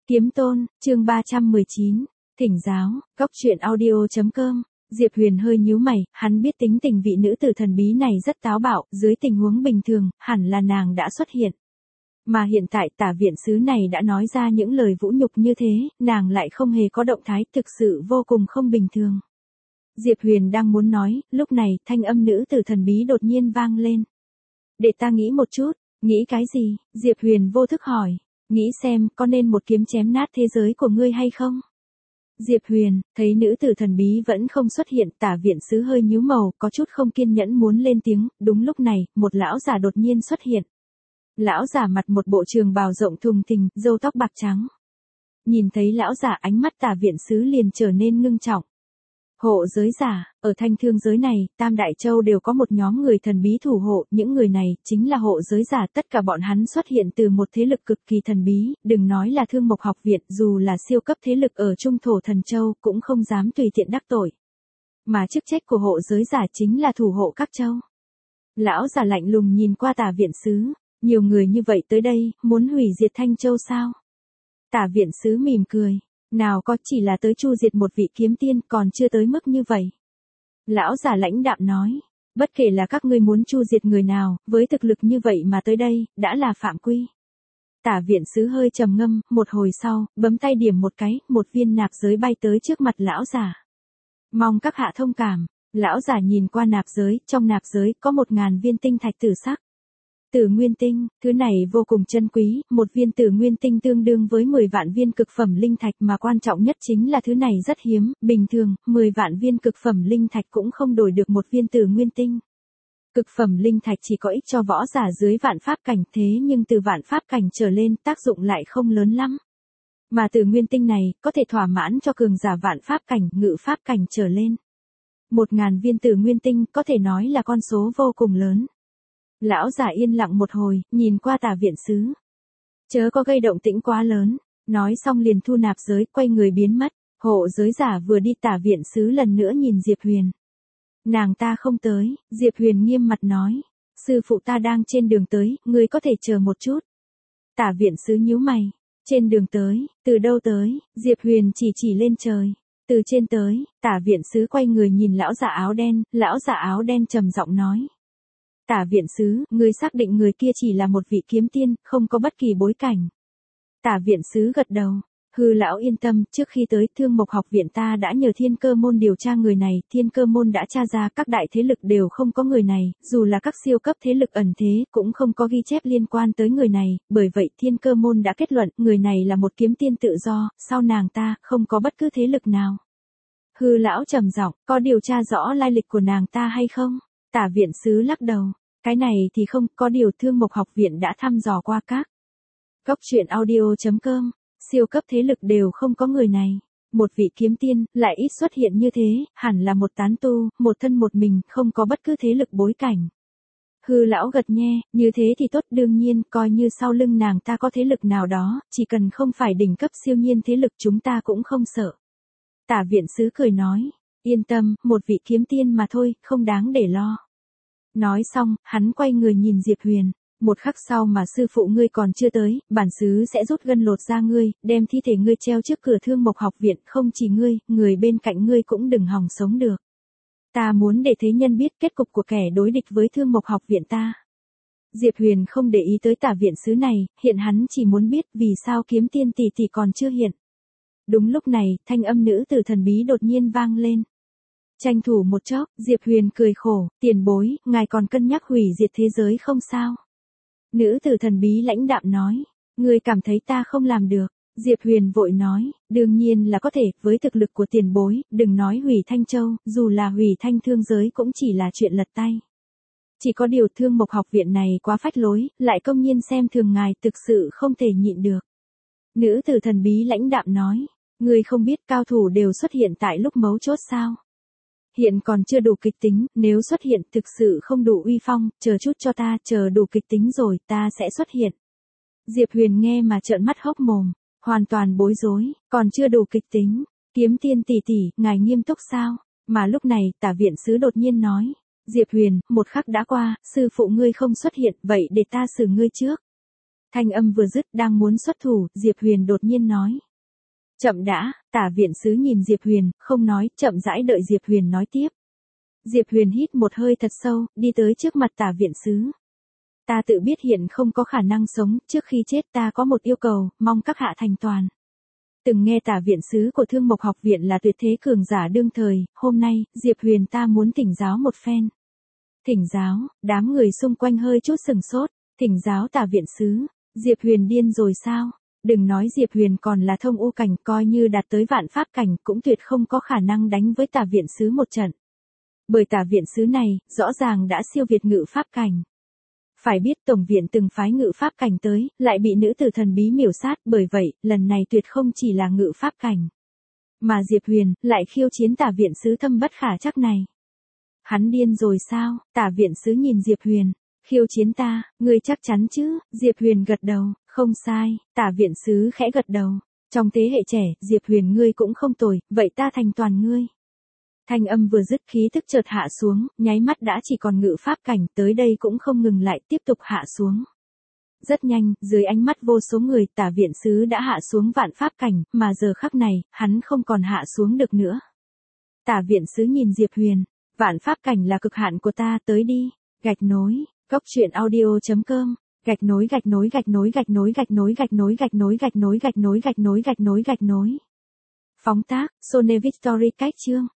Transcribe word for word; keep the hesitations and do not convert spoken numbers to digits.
Kiếm Tôn, chương ba trăm mười chín, thỉnh giáo, góc truyện audio chấm com. Diệp Huyền hơi nhíu mày, hắn biết tính tình vị nữ tử thần bí này rất táo bạo, dưới tình huống bình thường, hẳn là nàng đã xuất hiện. Mà hiện tại tả viện sứ này đã nói ra những lời vũ nhục như thế, nàng lại không hề có động thái, thực sự vô cùng không bình thường. Diệp Huyền đang muốn nói, lúc này, thanh âm nữ tử thần bí đột nhiên vang lên. Để ta nghĩ một chút, nghĩ cái gì? Diệp Huyền vô thức hỏi. Nghĩ xem, có nên một kiếm chém nát thế giới của ngươi hay không? Diệp Huyền, thấy nữ tử thần bí vẫn không xuất hiện, tả viện sứ hơi nhíu màu, có chút không kiên nhẫn muốn lên tiếng, đúng lúc này, một lão già đột nhiên xuất hiện. Lão già mặt một bộ trường bào rộng thùng thình, râu tóc bạc trắng. Nhìn thấy lão già ánh mắt tả viện sứ liền trở nên ngưng trọng. Hộ giới giả, ở thanh thương giới này, Tam Đại Châu đều có một nhóm người thần bí thủ hộ, những người này, chính là hộ giới giả, tất cả bọn hắn xuất hiện từ một thế lực cực kỳ thần bí, đừng nói là Thương Mộc Học Viện, dù là siêu cấp thế lực ở Trung Thổ Thần Châu, cũng không dám tùy tiện đắc tội. Mà chức trách của hộ giới giả chính là thủ hộ các châu. Lão già lạnh lùng nhìn qua tả viện sứ, nhiều người như vậy tới đây, muốn hủy diệt Thanh Châu sao? Tả viện sứ mỉm cười. Nào có, chỉ là tới chu diệt một vị kiếm tiên, còn chưa tới mức như vậy. Lão già lãnh đạm nói, bất kể là các ngươi muốn chu diệt người nào, với thực lực như vậy mà tới đây, đã là phạm quy. Tả viện sứ hơi trầm ngâm, một hồi sau, bấm tay điểm một cái, một viên nạp giới bay tới trước mặt lão già. Mong các hạ thông cảm. Lão già nhìn qua nạp giới, trong nạp giới có một ngàn viên tinh thạch tử sắc. Tử nguyên tinh, thứ này vô cùng chân quý, một viên tử nguyên tinh tương đương với mười vạn viên cực phẩm linh thạch, mà quan trọng nhất chính là thứ này rất hiếm, bình thường, mười vạn viên cực phẩm linh thạch cũng không đổi được một viên tử nguyên tinh. Cực phẩm linh thạch chỉ có ích cho võ giả dưới vạn pháp cảnh, thế nhưng từ vạn pháp cảnh trở lên tác dụng lại không lớn lắm. Mà tử nguyên tinh này, có thể thỏa mãn cho cường giả vạn pháp cảnh, ngự pháp cảnh trở lên. Một ngàn viên tử nguyên tinh có thể nói là con số vô cùng lớn. Lão giả yên lặng một hồi, nhìn qua tả viện sứ. Chớ có gây động tĩnh quá lớn, nói xong liền thu nạp giới, quay người biến mất. Hộ giới giả vừa đi, tả viện sứ lần nữa nhìn Diệp Huyền. Nàng ta không tới, Diệp Huyền nghiêm mặt nói. Sư phụ ta đang trên đường tới, ngươi có thể chờ một chút. Tả viện sứ nhíu mày. Trên đường tới, từ đâu tới? Diệp Huyền chỉ chỉ lên trời. Từ trên tới, tả viện sứ quay người nhìn lão giả áo đen, lão giả áo đen trầm giọng nói. Tả viện sứ, ngươi xác định người kia chỉ là một vị kiếm tiên, không có bất kỳ bối cảnh. Tả viện sứ gật đầu. Hư lão yên tâm, trước khi tới Thương Mộc Học Viện ta đã nhờ Thiên Cơ Môn điều tra người này, Thiên Cơ Môn đã tra ra các đại thế lực đều không có người này, dù là các siêu cấp thế lực ẩn thế, cũng không có ghi chép liên quan tới người này, bởi vậy Thiên Cơ Môn đã kết luận, người này là một kiếm tiên tự do, sau nàng ta, không có bất cứ thế lực nào. Hư lão trầm giọng, có điều tra rõ lai lịch của nàng ta hay không? Tả viện sứ lắc đầu. Cái này thì không, có điều Thương Mộc Học Viện đã thăm dò qua các góc truyện audio chấm com, siêu cấp thế lực đều không có người này. Một vị kiếm tiên, lại ít xuất hiện như thế, hẳn là một tán tu, một thân một mình, không có bất cứ thế lực bối cảnh. Hư lão gật nhẹ, như thế thì tốt, đương nhiên, coi như sau lưng nàng ta có thế lực nào đó, chỉ cần không phải đỉnh cấp siêu nhiên thế lực chúng ta cũng không sợ. Tả viện sứ cười nói, yên tâm, một vị kiếm tiên mà thôi, không đáng để lo. Nói xong, hắn quay người nhìn Diệp Huyền. Một khắc sau mà sư phụ ngươi còn chưa tới, bản sứ sẽ rút gân lột da ngươi, đem thi thể ngươi treo trước cửa Thương Mộc Học Viện, không chỉ ngươi, người bên cạnh ngươi cũng đừng hòng sống được. Ta muốn để thế nhân biết kết cục của kẻ đối địch với Thương Mộc Học Viện ta. Diệp Huyền không để ý tới tả viện sứ này, hiện hắn chỉ muốn biết vì sao kiếm tiên tỷ tỷ còn chưa hiện. Đúng lúc này, thanh âm nữ tử thần bí đột nhiên vang lên. Tranh thủ một chốc, Diệp Huyền cười khổ, tiền bối, ngài còn cân nhắc hủy diệt thế giới không sao? Nữ tử thần bí lãnh đạm nói, ngươi cảm thấy ta không làm được. Diệp Huyền vội nói, đương nhiên là có thể, với thực lực của tiền bối, đừng nói hủy Thanh Châu, dù là hủy Thanh thương giới cũng chỉ là chuyện lật tay. Chỉ có điều Thương Mộc Học Viện này quá phách lối, lại công nhiên xem thường ngài, thực sự không thể nhịn được. Nữ tử thần bí lãnh đạm nói, ngươi không biết cao thủ đều xuất hiện tại lúc mấu chốt sao? Hiện còn chưa đủ kịch tính, nếu xuất hiện thực sự không đủ uy phong, chờ chút cho ta, chờ đủ kịch tính rồi, ta sẽ xuất hiện. Diệp Huyền nghe mà trợn mắt hốc mồm, hoàn toàn bối rối, còn chưa đủ kịch tính, kiếm tiên tỷ tỷ, ngài nghiêm túc sao? Mà lúc này, tả viện sứ đột nhiên nói, Diệp Huyền, một khắc đã qua, sư phụ ngươi không xuất hiện, vậy để ta xử ngươi trước. Thanh âm vừa dứt đang muốn xuất thủ, Diệp Huyền đột nhiên nói. Chậm đã, Tả viện sứ nhìn Diệp Huyền, không nói, chậm rãi đợi Diệp Huyền nói tiếp. Diệp Huyền hít một hơi thật sâu, đi tới trước mặt Tả viện sứ. Ta tự biết hiện không có khả năng sống, trước khi chết ta có một yêu cầu, mong các hạ thành toàn. Từng nghe Tả viện sứ của Thương Mộc học viện là tuyệt thế cường giả đương thời, hôm nay, Diệp Huyền ta muốn thỉnh giáo một phen. Thỉnh giáo, đám người xung quanh hơi chút sừng sốt, thỉnh giáo Tả viện sứ, Diệp Huyền điên rồi sao? Đừng nói Diệp Huyền còn là thông u cảnh, coi như đạt tới vạn pháp cảnh cũng tuyệt không có khả năng đánh với Tả viện sứ một trận. Bởi Tả viện sứ này, rõ ràng đã siêu việt ngự pháp cảnh. Phải biết tổng viện từng phái ngự pháp cảnh tới, lại bị nữ tử thần bí miểu sát, bởi vậy, lần này tuyệt không chỉ là ngự pháp cảnh. Mà Diệp Huyền, lại khiêu chiến Tả viện sứ thâm bất khả trắc này. Hắn điên rồi sao? Tả viện sứ nhìn Diệp Huyền. Khiêu chiến ta, ngươi chắc chắn chứ? Diệp Huyền gật đầu, không sai, Tả viện sứ khẽ gật đầu. Trong thế hệ trẻ, Diệp Huyền ngươi cũng không tồi, vậy ta thành toàn ngươi. Thanh âm vừa dứt khí tức chợt hạ xuống, nháy mắt đã chỉ còn ngự pháp cảnh, tới đây cũng không ngừng lại, tiếp tục hạ xuống. Rất nhanh, dưới ánh mắt vô số người, Tả viện sứ đã hạ xuống vạn pháp cảnh, mà giờ khắc này, hắn không còn hạ xuống được nữa. Tả viện sứ nhìn Diệp Huyền, vạn pháp cảnh là cực hạn của ta, tới đi. Gạch nối, góc truyện audio chấm com, gạch nối gạch nối gạch nối gạch nối gạch nối gạch nối gạch nối gạch nối gạch nối gạch nối gạch nối gạch nối. Phóng tác, Sone Victory cách chương.